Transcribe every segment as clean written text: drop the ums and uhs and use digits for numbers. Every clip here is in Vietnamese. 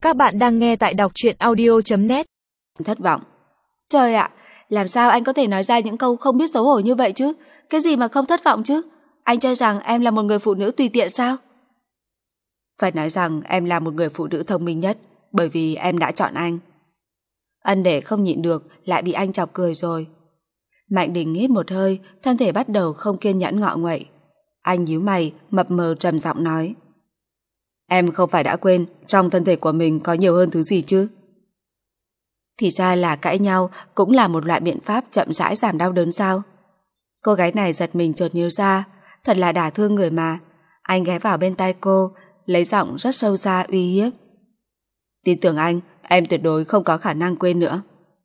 Các bạn đang nghe tại đọc truyện audio.net. Thất vọng. Trời ạ, làm sao anh có thể nói ra những câu không biết xấu hổ như vậy chứ? Cái gì mà không thất vọng chứ? Anh cho rằng em là một người phụ nữ tùy tiện sao? Phải nói rằng em là một người phụ nữ thông minh nhất, bởi vì em đã chọn anh. Ân Đệ không nhịn được, lại bị anh chọc cười rồi. Mạnh Đình hít một hơi, thân thể bắt đầu không kiên nhẫn ngọ nguậy. Anh nhíu mày, mập mờ trầm giọng nói: Em không phải đã quên trong thân thể của mình có nhiều hơn thứ gì chứ? Thì ra là cãi nhau cũng là một loại biện pháp chậm rãi giảm đau đớn sao? Cô gái này giật mình chợt nhớ ra, thật là đả thương người mà. Anh ghé vào bên tai cô, lấy giọng rất sâu xa uy hiếp: Tin tưởng anh, em tuyệt đối không có khả năng quên nữa.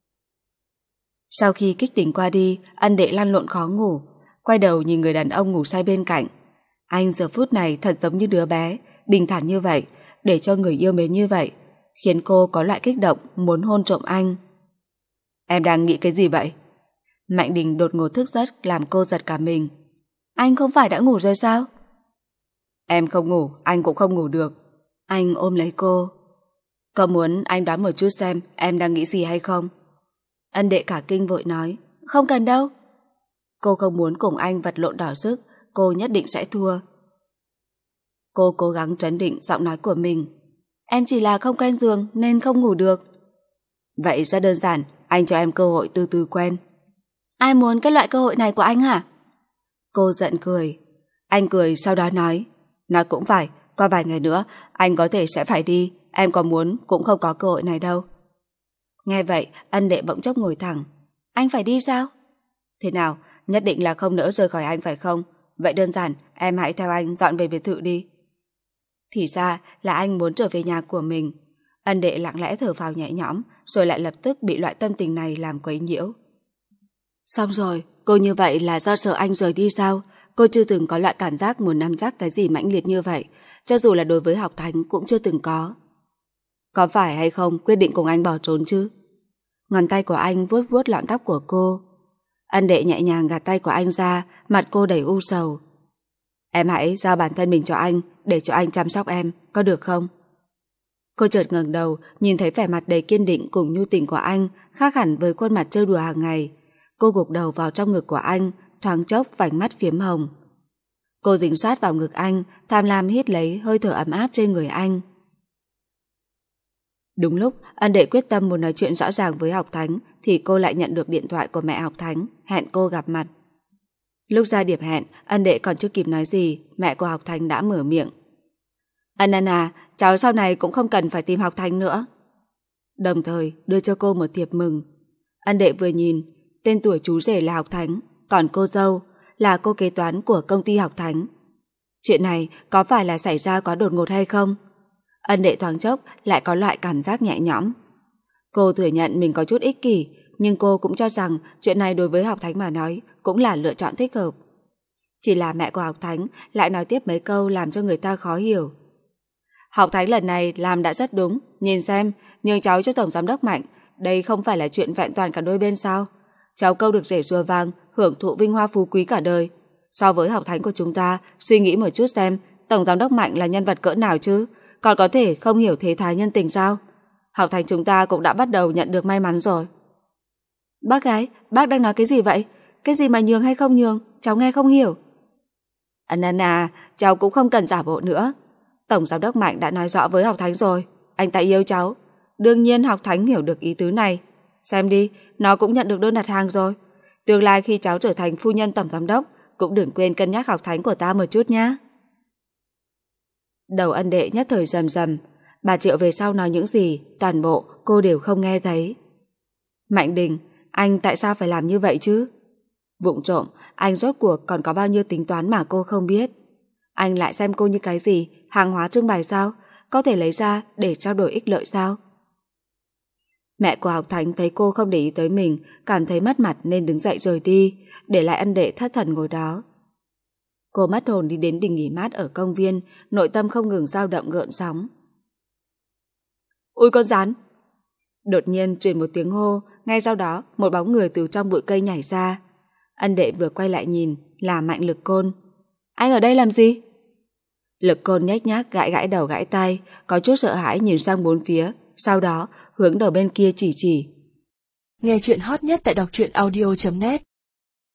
Sau khi kích tỉnh qua đi, Ân Đệ lăn lộn khó ngủ, quay đầu nhìn người đàn ông ngủ say bên cạnh. Anh giờ phút này thật giống như đứa bé, bình thản như vậy, để cho người yêu mến như vậy, khiến cô có loại kích động muốn hôn trộm anh. Em đang nghĩ cái gì vậy? Mạnh Đình đột ngột thức giấc làm cô giật cả mình. Anh không phải đã ngủ rồi sao? Em không ngủ, anh cũng không ngủ được. Anh ôm lấy cô. Có muốn anh đoán một chút xem em đang nghĩ gì hay không? Ân Đệ cả kinh vội nói: Không cần đâu. Cô không muốn cùng anh vật lộn đỏ sức, cô nhất định sẽ thua. Cô cố gắng trấn định giọng nói của mình: Em chỉ là không quen giường nên không ngủ được. Vậy rất đơn giản, anh cho em cơ hội từ từ quen. Ai muốn cái loại cơ hội này của anh hả? Cô giận cười. Anh cười sau đó nói: Nói cũng phải, qua vài ngày nữa anh có thể sẽ phải đi, em có muốn cũng không có cơ hội này đâu. Nghe vậy, Ân Đệ bỗng chốc ngồi thẳng. Anh phải đi sao? Thế nào, nhất định là không nỡ rời khỏi anh phải không? Vậy đơn giản, em hãy theo anh dọn về biệt thự đi. Thì ra là anh muốn trở về nhà của mình. Ân Đệ lặng lẽ thở phào nhẹ nhõm, rồi lại lập tức bị loại tâm tình này làm quấy nhiễu. Xong rồi, cô như vậy là do sợ anh rời đi sao? Cô chưa từng có loại cảm giác muốn nắm chắc cái gì mãnh liệt như vậy, cho dù là đối với Học Thánh cũng chưa từng có. Có phải hay không quyết định cùng anh bỏ trốn chứ? Ngón tay của anh vuốt vuốt lọn tóc của cô. Ân Đệ nhẹ nhàng gạt tay của anh ra, mặt cô đầy u sầu. Em hãy giao bản thân mình cho anh, để cho anh chăm sóc em, có được không? Cô chợt ngẩng đầu, nhìn thấy vẻ mặt đầy kiên định cùng nhu tình của anh, khác hẳn với khuôn mặt trêu đùa hàng ngày. Cô gục đầu vào trong ngực của anh, thoáng chốc vành mắt phiếm hồng. Cô dính sát vào ngực anh, tham lam hít lấy hơi thở ấm áp trên người anh. Đúng lúc Ân Đệ quyết tâm muốn nói chuyện rõ ràng với Học Thánh, thì cô lại nhận được điện thoại của mẹ Học Thánh, hẹn cô gặp mặt. Lúc ra điểm hẹn, Ân Đệ còn chưa kịp nói gì, mẹ của Học Thánh đã mở miệng. Ân à, cháu sau này cũng không cần phải tìm Học Thánh nữa. Đồng thời đưa cho cô một thiệp mừng. Ân Đệ vừa nhìn, tên tuổi chú rể là Học Thánh, còn cô dâu là cô kế toán của công ty Học Thánh. Chuyện này có phải là xảy ra có đột ngột hay không? Ân Đệ thoáng chốc lại có loại cảm giác nhẹ nhõm. Cô thừa nhận mình có chút ích kỷ, nhưng cô cũng cho rằng chuyện này đối với Học Thánh mà nói cũng là lựa chọn thích hợp. Chỉ là mẹ của Học Thánh lại nói tiếp mấy câu làm cho người ta khó hiểu. Học Thánh lần này làm đã rất đúng, nhìn xem, nhường cháu cho Tổng Giám đốc Mạnh, đây không phải là chuyện vẹn toàn cả đôi bên sao? Cháu câu được rể rùa vàng, hưởng thụ vinh hoa phú quý cả đời. So với Học Thánh của chúng ta, suy nghĩ một chút xem, Tổng Giám đốc Mạnh là nhân vật cỡ nào chứ? Còn có thể không hiểu thế thái nhân tình sao? Học Thánh chúng ta cũng đã bắt đầu nhận được may mắn rồi. Bác gái, bác đang nói cái gì vậy? Cái gì mà nhường hay không nhường? Cháu nghe không hiểu. Ân à, cháu cũng không cần giả bộ nữa. Tổng Giám đốc Mạnh đã nói rõ với Học Thánh rồi, anh ta yêu cháu. Đương nhiên Học Thánh hiểu được ý tứ này. Xem đi, nó cũng nhận được đơn đặt hàng rồi. Tương lai khi cháu trở thành phu nhân Tổng Giám đốc, cũng đừng quên cân nhắc Học Thánh của ta một chút nhé. Đầu Ân Đệ nhất thời rầm rầm. Bà Triệu về sau nói những gì, toàn bộ cô đều không nghe thấy. Mạnh Đình, anh tại sao phải làm như vậy chứ? Vụng trộm, anh rốt cuộc còn có bao nhiêu tính toán mà cô không biết. Anh lại xem cô như cái gì, hàng hóa trưng bày sao? Có thể lấy ra để trao đổi ích lợi sao? Mẹ của Học Thánh thấy cô không để ý tới mình, cảm thấy mất mặt nên đứng dậy rời đi, để lại Ân Đệ thất thần ngồi đó. Cô mất hồn đi đến đình nghỉ mát ở công viên, nội tâm không ngừng dao động gợn sóng. Ôi con rắn! Đột nhiên truyền một tiếng hô, ngay sau đó một bóng người từ trong bụi cây nhảy ra. Ân Đệ vừa quay lại nhìn là Mạnh Lực Côn. Anh ở đây làm gì? Lực Côn nhếch nhác gãi gãi đầu gãi tay, có chút sợ hãi nhìn sang bốn phía, sau đó hướng đầu bên kia chỉ. Nghe chuyện hot nhất tại đọc truyện audio.net